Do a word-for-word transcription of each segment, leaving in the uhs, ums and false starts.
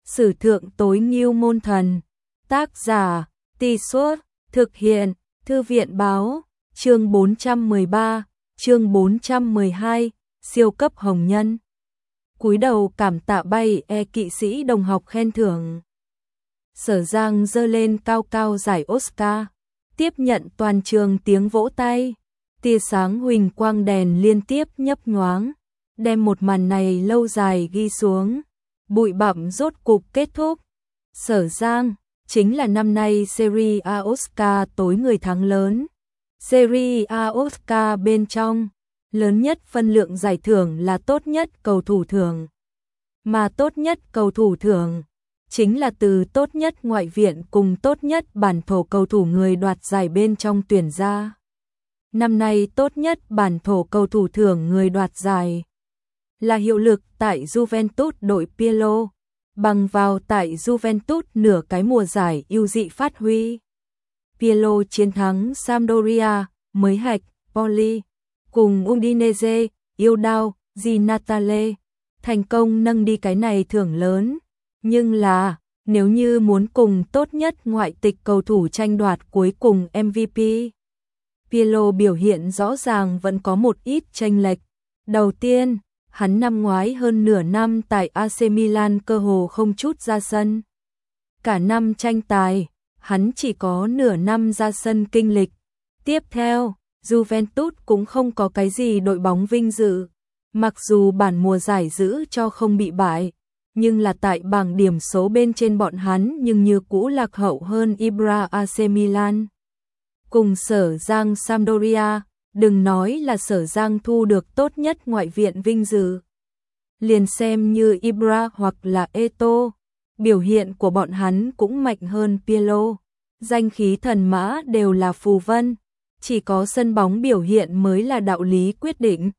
Sử thượng tối ngưu môn thần. Tác giả, Tì Suốt, thực hiện, Thư viện báo, chương bốn trăm mười ba, chương bốn trăm mười hai, siêu cấp hồng nhân. Cúi đầu cảm tạ bay e kỵ sĩ đồng học khen thưởng. Sở Giang giơ lên cao cao giải Oscar, tiếp nhận toàn trường tiếng vỗ tay, tia sáng huỳnh quang đèn liên tiếp nhấp nhoáng, đem một màn này lâu dài ghi xuống. Bụi bặm rốt cục kết thúc. Sở Giang chính là năm nay Serie A Oscar tối người thắng lớn. Serie A Oscar bên trong, lớn nhất phân lượng giải thưởng là tốt nhất cầu thủ thưởng. Mà tốt nhất cầu thủ thưởng chính là từ tốt nhất ngoại viện cùng tốt nhất bản thổ cầu thủ người đoạt giải bên trong tuyển ra. Năm nay tốt nhất bản thổ cầu thủ thưởng người đoạt giải là hiệu lực tại Juventus đội Pirlo, bằng vào tại Juventus nửa cái mùa giải ưu dị phát huy. Pirlo chiến thắng Sampdoria, mới hạch, Poli, cùng Udinese, yêu đao, Di Natale, thành công nâng đi cái này thưởng lớn. Nhưng là, nếu như muốn cùng tốt nhất ngoại tịch cầu thủ tranh đoạt cuối cùng em vê pê, Pirlo biểu hiện rõ ràng vẫn có một ít chênh lệch. Đầu tiên, hắn năm ngoái hơn nửa năm tại a xê Milan cơ hồ không chút ra sân. Cả năm tranh tài, hắn chỉ có nửa năm ra sân kinh lịch. Tiếp theo, Juventus cũng không có cái gì đội bóng vinh dự. Mặc dù bản mùa giải giữ cho không bị bại, nhưng là tại bảng điểm số bên trên bọn hắn nhưng như cũ lạc hậu hơn Ibra a xê Milan. Cùng Sở Giang Sampdoria, đừng nói là Sở Giang thu được tốt nhất ngoại viện vinh dự. Liền xem như Ibra hoặc là Eto'o, biểu hiện của bọn hắn cũng mạnh hơn Pirlo. Danh khí thần mã đều là phù vân, chỉ có sân bóng biểu hiện mới là đạo lý quyết định.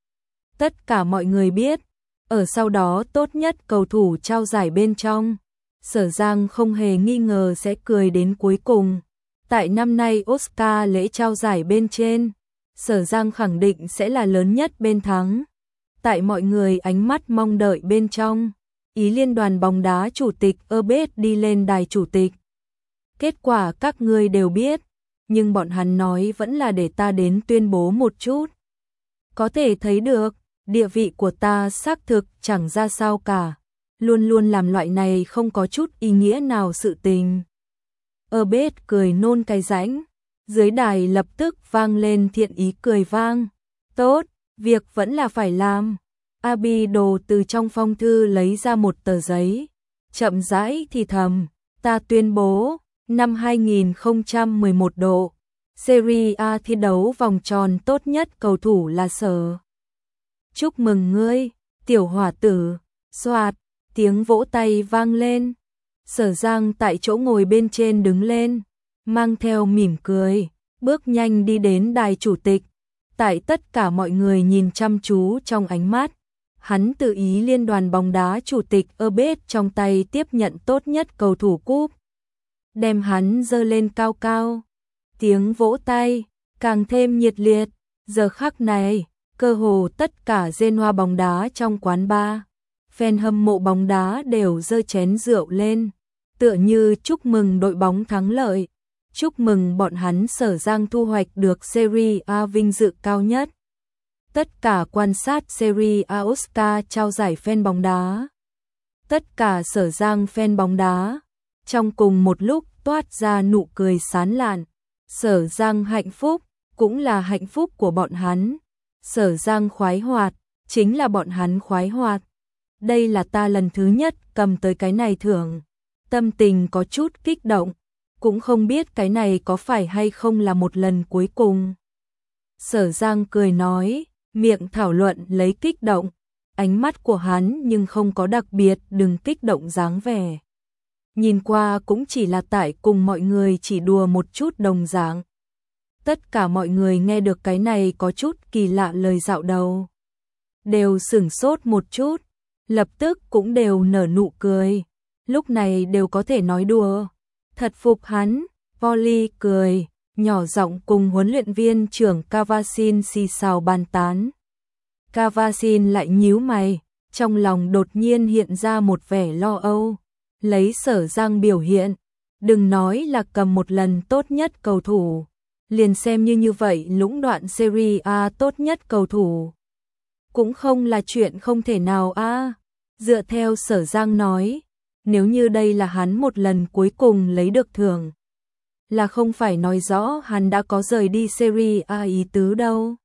Tất cả mọi người biết, ở sau đó tốt nhất cầu thủ trao giải bên trong, Sở Giang không hề nghi ngờ sẽ cười đến cuối cùng. Tại năm nay Oscar lễ trao giải bên trên, Sở Giang khẳng định sẽ là lớn nhất bên thắng. Tại mọi người ánh mắt mong đợi bên trong, Ý Liên đoàn bóng đá chủ tịch Herbert đi lên đài chủ tịch. Kết quả các ngươi đều biết, nhưng bọn hắn nói vẫn là để ta đến tuyên bố một chút. Có thể thấy được, địa vị của ta xác thực chẳng ra sao cả, luôn luôn làm loại này không có chút ý nghĩa nào sự tình. Herbert cười nôn cái rãnh, dưới đài lập tức vang lên thiện ý cười vang. Tốt, việc vẫn là phải làm. Abido từ trong phong thư lấy ra một tờ giấy, chậm rãi thì thầm, ta tuyên bố, năm hai nghìn không trăm mười một độ, Serie A thi đấu vòng tròn tốt nhất cầu thủ là Sở. Chúc mừng ngươi, tiểu hỏa tử. Soạt, tiếng vỗ tay vang lên. Sở Giang tại chỗ ngồi bên trên đứng lên, mang theo mỉm cười, bước nhanh đi đến đài chủ tịch. Tại tất cả mọi người nhìn chăm chú trong ánh mắt, hắn tự ý liên đoàn bóng đá chủ tịch Herbert trong tay tiếp nhận tốt nhất cầu thủ cúp. Đem hắn giơ lên cao cao. Tiếng vỗ tay càng thêm nhiệt liệt. Giờ khắc này, cơ hồ tất cả Genoa bóng đá trong quán bar, fan hâm mộ bóng đá đều giơ chén rượu lên, tựa như chúc mừng đội bóng thắng lợi, chúc mừng bọn hắn Sở Giang thu hoạch được Serie A vinh dự cao nhất. Tất cả quan sát Serie A Oscar trao giải fan bóng đá, tất cả Sở Giang fan bóng đá, trong cùng một lúc toát ra nụ cười sán lạn. Sở Giang hạnh phúc, cũng là hạnh phúc của bọn hắn. Sở Giang khoái hoạt, chính là bọn hắn khoái hoạt. Đây là ta lần thứ nhất cầm tới cái này thưởng. Tâm tình có chút kích động, cũng không biết cái này có phải hay không là một lần cuối cùng. Sở Giang cười nói, miệng thảo luận lấy kích động, ánh mắt của hắn nhưng không có đặc biệt đừng kích động dáng vẻ. Nhìn qua cũng chỉ là tại cùng mọi người chỉ đùa một chút đồng dạng. Tất cả mọi người nghe được cái này có chút kỳ lạ lời dạo đầu, đều sửng sốt một chút, lập tức cũng đều nở nụ cười. Lúc này đều có thể nói đùa. Thật phục hắn. Poli cười, nhỏ giọng cùng huấn luyện viên trưởng Cavasin xì xào bàn tán. Cavasin lại nhíu mày, trong lòng đột nhiên hiện ra một vẻ lo âu. Lấy Sở Giang biểu hiện, đừng nói là cầm một lần tốt nhất cầu thủ, liền xem như như vậy lũng đoạn Serie A tốt nhất cầu thủ. Cũng không là chuyện không thể nào a. À. Dựa theo Sở Giang nói, nếu như đây là hắn một lần cuối cùng lấy được thưởng, là không phải nói rõ hắn đã có rời đi Serie A ý tứ đâu.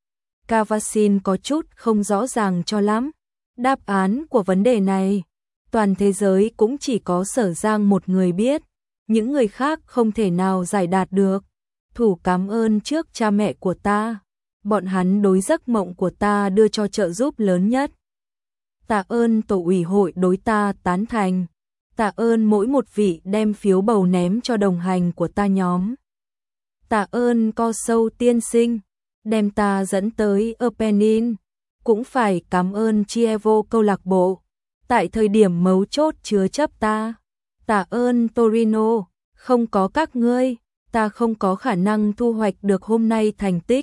Cavasin có chút không rõ ràng cho lắm. Đáp án của vấn đề này, toàn thế giới cũng chỉ có Sở Giang một người biết, những người khác không thể nào giải đạt được. Thủ cảm ơn trước cha mẹ của ta, bọn hắn đối giấc mộng của ta đưa cho trợ giúp lớn nhất. Tạ ơn tổ ủy hội đối ta tán thành, tạ ơn mỗi một vị đem phiếu bầu ném cho đồng hành của ta nhóm. Tạ ơn Co Sâu tiên sinh, đem ta dẫn tới Opening, cũng phải cảm ơn Chievo câu lạc bộ, tại thời điểm mấu chốt chứa chấp ta. Tạ ơn Torino, không có các ngươi, ta không có khả năng thu hoạch được hôm nay thành tích.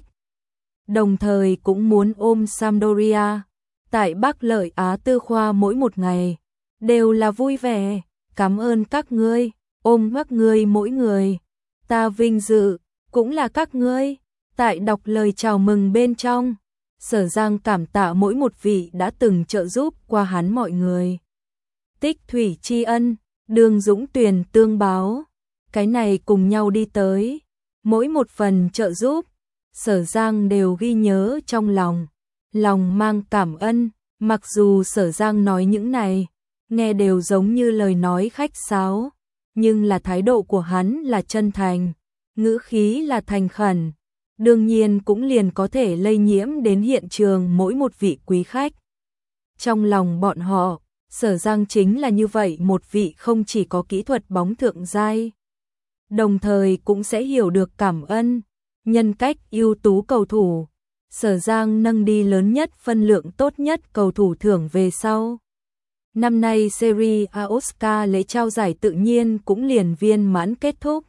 Đồng thời cũng muốn ôm Sampdoria, tại Bắc Lợi Á Tư khoa mỗi một ngày, đều là vui vẻ, cảm ơn các ngươi, ôm các ngươi mỗi người. Ta vinh dự, cũng là các ngươi, tại đọc lời chào mừng bên trong. Sở Giang cảm tạ mỗi một vị đã từng trợ giúp qua hắn mọi người. Tích thủy tri ân, Đường Dũng Tuyền tương báo, cái này cùng nhau đi tới, mỗi một phần trợ giúp, Sở Giang đều ghi nhớ trong lòng, lòng mang cảm ơn. Mặc dù Sở Giang nói những này, nghe đều giống như lời nói khách sáo, nhưng là thái độ của hắn là chân thành, ngữ khí là thành khẩn, đương nhiên cũng liền có thể lây nhiễm đến hiện trường mỗi một vị quý khách. Trong lòng bọn họ, Sở Giang chính là như vậy một vị không chỉ có kỹ thuật bóng thượng giai, đồng thời cũng sẽ hiểu được cảm ơn, nhân cách ưu tú cầu thủ. Sở Giang nâng đi lớn nhất phân lượng tốt nhất cầu thủ thưởng về sau. Năm nay Serie A Oscar lễ trao giải tự nhiên cũng liền viên mãn kết thúc.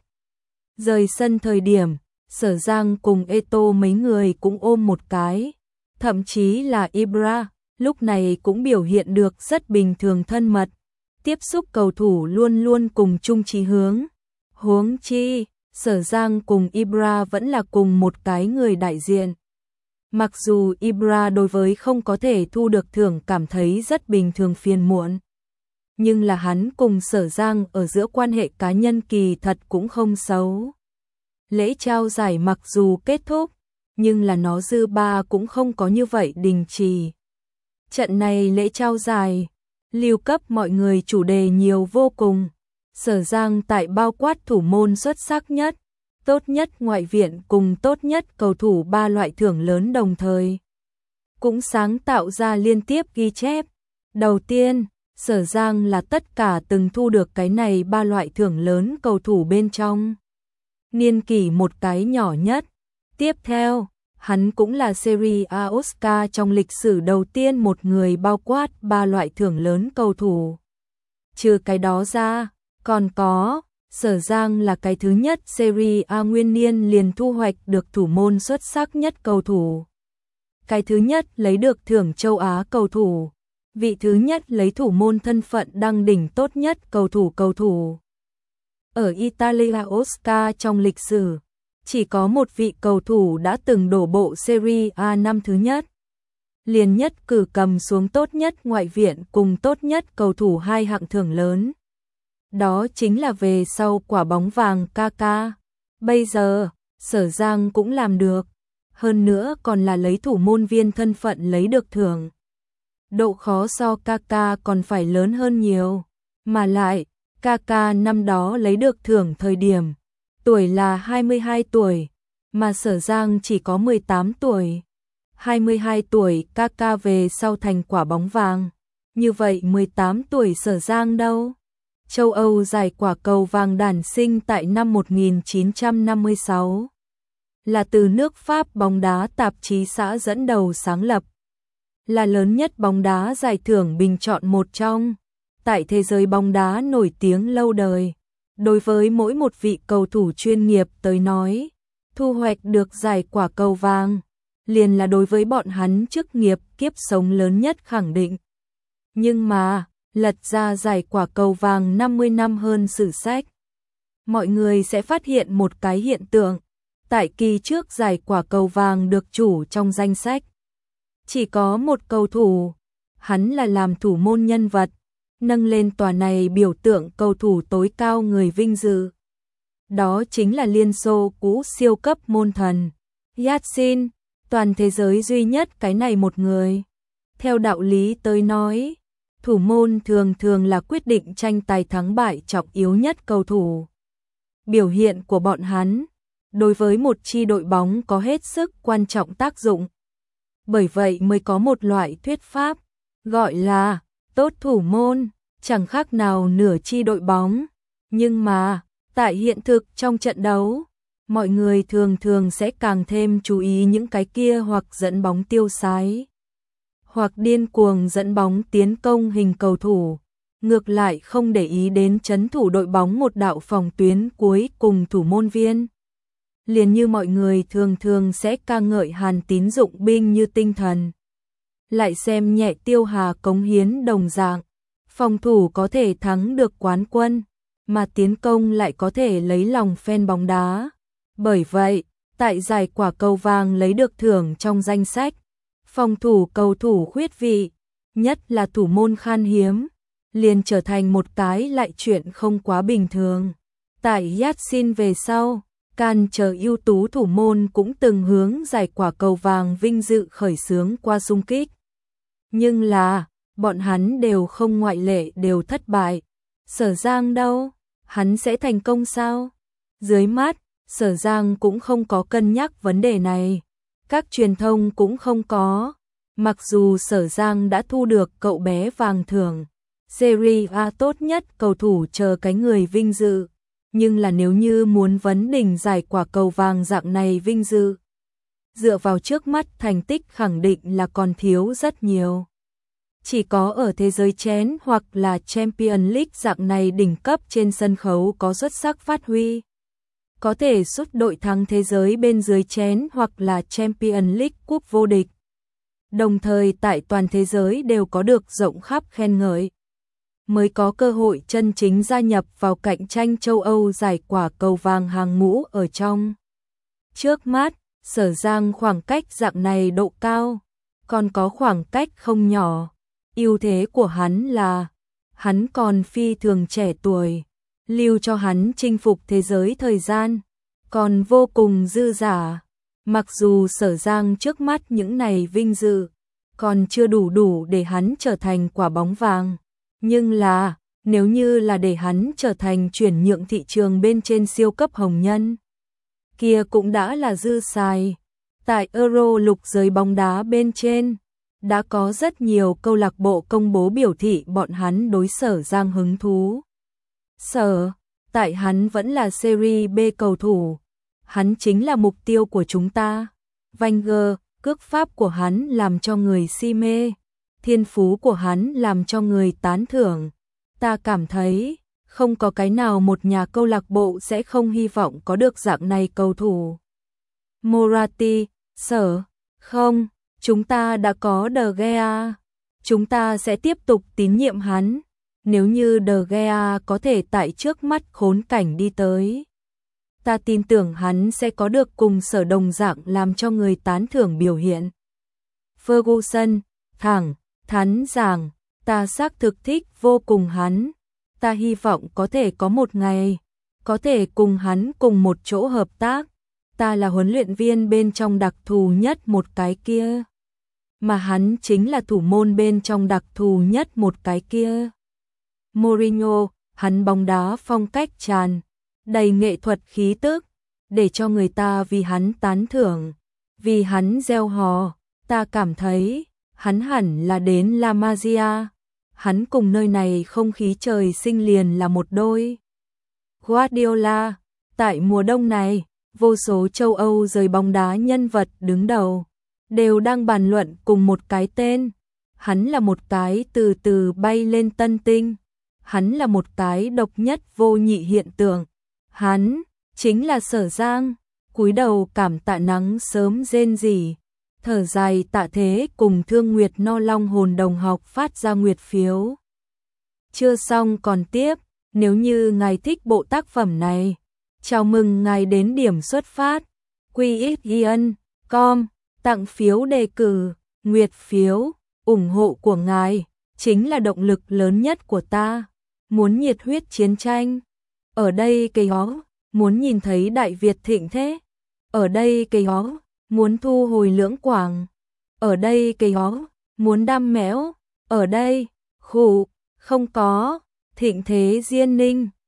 Rời sân thời điểm, Sở Giang cùng Eto mấy người cũng ôm một cái, thậm chí là Ibra, lúc này cũng biểu hiện được rất bình thường thân mật, tiếp xúc cầu thủ luôn luôn cùng chung chí hướng. Huống chi, Sở Giang cùng Ibra vẫn là cùng một cái người đại diện. Mặc dù Ibra đối với không có thể thu được thưởng cảm thấy rất bình thường phiền muộn, nhưng là hắn cùng Sở Giang ở giữa quan hệ cá nhân kỳ thật cũng không xấu. Lễ trao giải mặc dù kết thúc, nhưng là nó dư ba cũng không có như vậy đình trì. Trận này lễ trao giải, lưu cấp mọi người chủ đề nhiều vô cùng. Sở Giang tại bao quát thủ môn xuất sắc nhất, tốt nhất ngoại viện cùng tốt nhất cầu thủ ba loại thưởng lớn đồng thời. Cũng sáng tạo ra liên tiếp ghi chép. Đầu tiên, Sở Giang là tất cả từng thu được cái này ba loại thưởng lớn cầu thủ bên trong niên kỷ một cái nhỏ nhất. Tiếp theo, hắn cũng là Serie A Oscar trong lịch sử đầu tiên một người bao quát ba loại thưởng lớn cầu thủ. Trừ cái đó ra, còn có, Sở Giang là cái thứ nhất Serie A nguyên niên liền thu hoạch được thủ môn xuất sắc nhất cầu thủ. Cái thứ nhất lấy được thưởng châu Á cầu thủ. Vị thứ nhất lấy thủ môn thân phận đăng đỉnh tốt nhất cầu thủ cầu thủ. Ở Italia Oscar trong lịch sử, chỉ có một vị cầu thủ đã từng đổ bộ Serie A năm thứ nhất. Liền nhất cử cầm xuống tốt nhất ngoại viện cùng tốt nhất cầu thủ hai hạng thưởng lớn. Đó chính là về sau quả bóng vàng Kaká. Bây giờ, Sở Giang cũng làm được. Hơn nữa còn là lấy thủ môn viên thân phận lấy được thưởng. Độ khó so Kaká còn phải lớn hơn nhiều. Mà lại, Kaká năm đó lấy được thưởng thời điểm, tuổi là hai mươi hai tuổi, mà Sở Giang chỉ có mười tám tuổi. hai mươi hai tuổi Kaká về sau thành quả bóng vàng. Như vậy mười tám tuổi Sở Giang đâu? Châu Âu giải quả cầu vàng đản sinh tại năm một nghìn chín trăm năm mươi sáu. Là từ nước Pháp bóng đá tạp chí xã dẫn đầu sáng lập. Là lớn nhất bóng đá giải thưởng bình chọn một trong. Tại thế giới bóng đá nổi tiếng lâu đời. Đối với mỗi một vị cầu thủ chuyên nghiệp tới nói, thu hoạch được giải quả cầu vàng, liền là đối với bọn hắn chức nghiệp kiếp sống lớn nhất khẳng định. Nhưng mà, lật ra giải quả cầu vàng năm mươi năm hơn sử sách, mọi người sẽ phát hiện một cái hiện tượng. Tại kỳ trước giải quả cầu vàng được chủ trong danh sách, chỉ có một cầu thủ, hắn là làm thủ môn nhân vật, nâng lên tòa này biểu tượng cầu thủ tối cao người vinh dự. Đó chính là Liên Xô cũ siêu cấp môn thần, Yatsin, toàn thế giới duy nhất cái này một người. Theo đạo lý tới nói, thủ môn thường thường là quyết định tranh tài thắng bại trọng yếu nhất cầu thủ. Biểu hiện của bọn hắn, đối với một chi đội bóng có hết sức quan trọng tác dụng. Bởi vậy mới có một loại thuyết pháp, gọi là tốt thủ môn, chẳng khác nào nửa chi đội bóng. Nhưng mà, tại hiện thực trong trận đấu, mọi người thường thường sẽ càng thêm chú ý những cái kia hoặc dẫn bóng tiêu sái, hoặc điên cuồng dẫn bóng tiến công hình cầu thủ, ngược lại không để ý đến trấn thủ đội bóng một đạo phòng tuyến cuối cùng thủ môn viên. Liền như mọi người thường thường sẽ ca ngợi Hàn Tín dụng binh như tinh thần, lại xem nhẹ Tiêu Hà cống hiến đồng dạng. Phòng thủ có thể thắng được quán quân, mà tiến công lại có thể lấy lòng fan bóng đá. Bởi vậy, tại giải quả cầu vàng lấy được thưởng trong danh sách, phòng thủ cầu thủ khuyết vị, nhất là thủ môn khan hiếm, liền trở thành một cái lại chuyện không quá bình thường. Tại Yatsin về sau, can chờ ưu tú thủ môn cũng từng hướng giải quả cầu vàng vinh dự khởi xướng qua xung kích. Nhưng là, bọn hắn đều không ngoại lệ đều thất bại. Sở Giang đâu? Hắn sẽ thành công sao? Dưới mắt, Sở Giang cũng không có cân nhắc vấn đề này. Các truyền thông cũng không có. Mặc dù Sở Giang đã thu được cậu bé vàng thưởng, Serie A tốt nhất cầu thủ chờ cái người vinh dự. Nhưng là nếu như muốn vấn đỉnh giải quả cầu vàng dạng này vinh dự, dựa vào trước mắt thành tích khẳng định là còn thiếu rất nhiều. Chỉ có ở thế giới chén hoặc là Champions League dạng này đỉnh cấp trên sân khấu có xuất sắc phát huy, có thể giúp đội thắng thế giới bên dưới chén hoặc là Champions League cúp vô địch. Đồng thời tại toàn thế giới đều có được rộng khắp khen ngợi, mới có cơ hội chân chính gia nhập vào cạnh tranh châu Âu giải quả cầu vàng hàng ngũ ở trong. Trước mắt, Sở Giang khoảng cách dạng này độ cao, còn có khoảng cách không nhỏ. Ưu thế của hắn là, hắn còn phi thường trẻ tuổi, lưu cho hắn chinh phục thế giới thời gian, còn vô cùng dư dả. Mặc dù Sở Giang trước mắt những này vinh dự, còn chưa đủ đủ để hắn trở thành quả bóng vàng. Nhưng là, nếu như là để hắn trở thành chuyển nhượng thị trường bên trên siêu cấp hồng nhân, kia cũng đã là dư xài. Tại Euro lục giới bóng đá bên trên, đã có rất nhiều câu lạc bộ công bố biểu thị bọn hắn đối Sở Giang hứng thú. Sở, tại hắn vẫn là Serie B cầu thủ, hắn chính là mục tiêu của chúng ta. Wenger, cước pháp của hắn làm cho người si mê, thiên phú của hắn làm cho người tán thưởng. Ta cảm thấy, không có cái nào một nhà câu lạc bộ sẽ không hy vọng có được dạng này cầu thủ. Moratti, Sở, không, chúng ta đã có De Gea, chúng ta sẽ tiếp tục tín nhiệm hắn. Nếu như De Gea có thể tại trước mắt khốn cảnh đi tới, ta tin tưởng hắn sẽ có được cùng Sở đồng dạng làm cho người tán thưởng biểu hiện. Ferguson, thẳng, thắn rằng, ta xác thực thích vô cùng hắn, ta hy vọng có thể có một ngày, có thể cùng hắn cùng một chỗ hợp tác, ta là huấn luyện viên bên trong đặc thù nhất một cái kia, mà hắn chính là thủ môn bên trong đặc thù nhất một cái kia. Mourinho, hắn bóng đá phong cách tràn đầy nghệ thuật khí tức, để cho người ta vì hắn tán thưởng, vì hắn reo hò. Ta cảm thấy hắn hẳn là đến La Masia, hắn cùng nơi này không khí trời sinh liền là một đôi. Guardiola, tại mùa đông này, vô số châu Âu giới bóng đá nhân vật đứng đầu đều đang bàn luận cùng một cái tên. Hắn là một cái từ từ bay lên tân tinh, hắn là một cái độc nhất vô nhị hiện tượng. Hắn chính là Sở Giang. Cúi đầu cảm tạ nắng sớm rên rỉ, thở dài tạ thế cùng Thương Nguyệt No Long hồn đồng học phát ra nguyệt phiếu. Chưa xong còn tiếp, nếu như ngài thích bộ tác phẩm này, chào mừng ngài đến điểm xuất phát quy ích yên com tặng phiếu đề cử, nguyệt phiếu, ủng hộ của ngài chính là động lực lớn nhất của ta. Muốn nhiệt huyết chiến tranh, ở đây cây ó, muốn nhìn thấy Đại Việt thịnh thế, ở đây cây ó, muốn thu hồi Lưỡng Quảng, ở đây cây ó, muốn đam mẽo, ở đây, khủ, không có, thịnh thế Diên Ninh.